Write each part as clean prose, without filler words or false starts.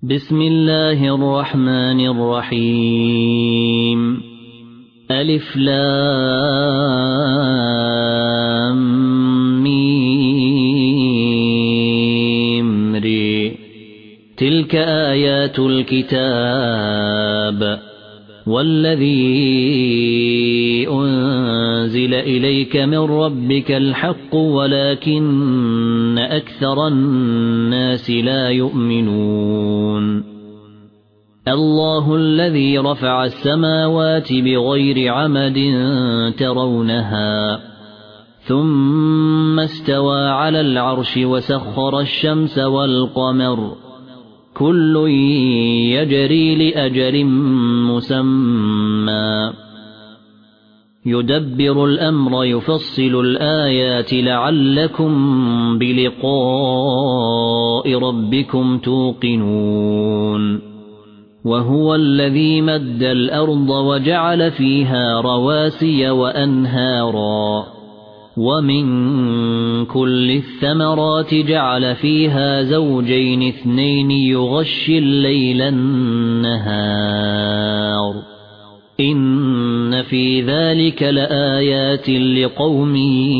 بسم الله الرحمن الرحيم ألف لام ميم ري تلك آيات الكتاب والذي أنزل إليك من ربك الحق ولكن أكثر الناس لا يؤمنون الله الذي رفع السماوات بغير عمد ترونها ثم استوى على العرش وسخر الشمس والقمر كل يجري لأجل مسمى يدبر الأمر يفصل الآيات لعلكم بلقاء ربكم توقنون وهو الذي مد الأرض وجعل فيها رواسي وأنهارا ومن كل الثمرات جعل فيها زوجين اثنين يغشي الليل النهار إن في ذلك لآيات لقوم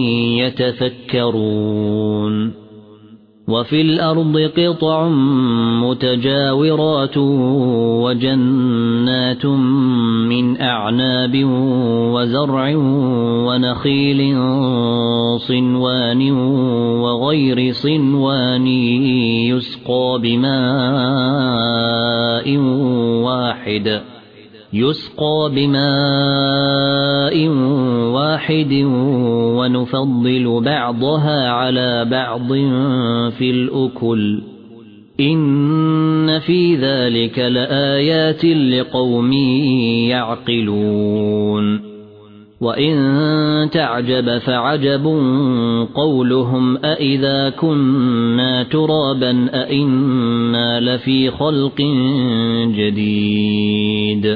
يتفكرون وفي الأرض قطع متجاورات وجنات من أعناب وزرع ونخيل صنوان وغير صنوان يسقى بماء واحد ونفضل بعضها على بعض في الأكل إن في ذلك لآيات لقوم يعقلون وإن تعجب فعجب قولهم أإذا كنا ترابا أإنا لفي خلق جديد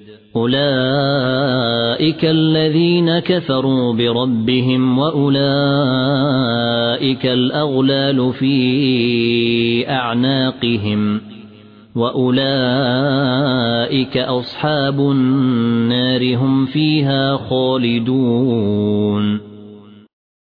أولئك الذين كفروا بربهم وأولئك الأغلال في أعناقهم وأولئك أصحاب النار هم فيها خالدون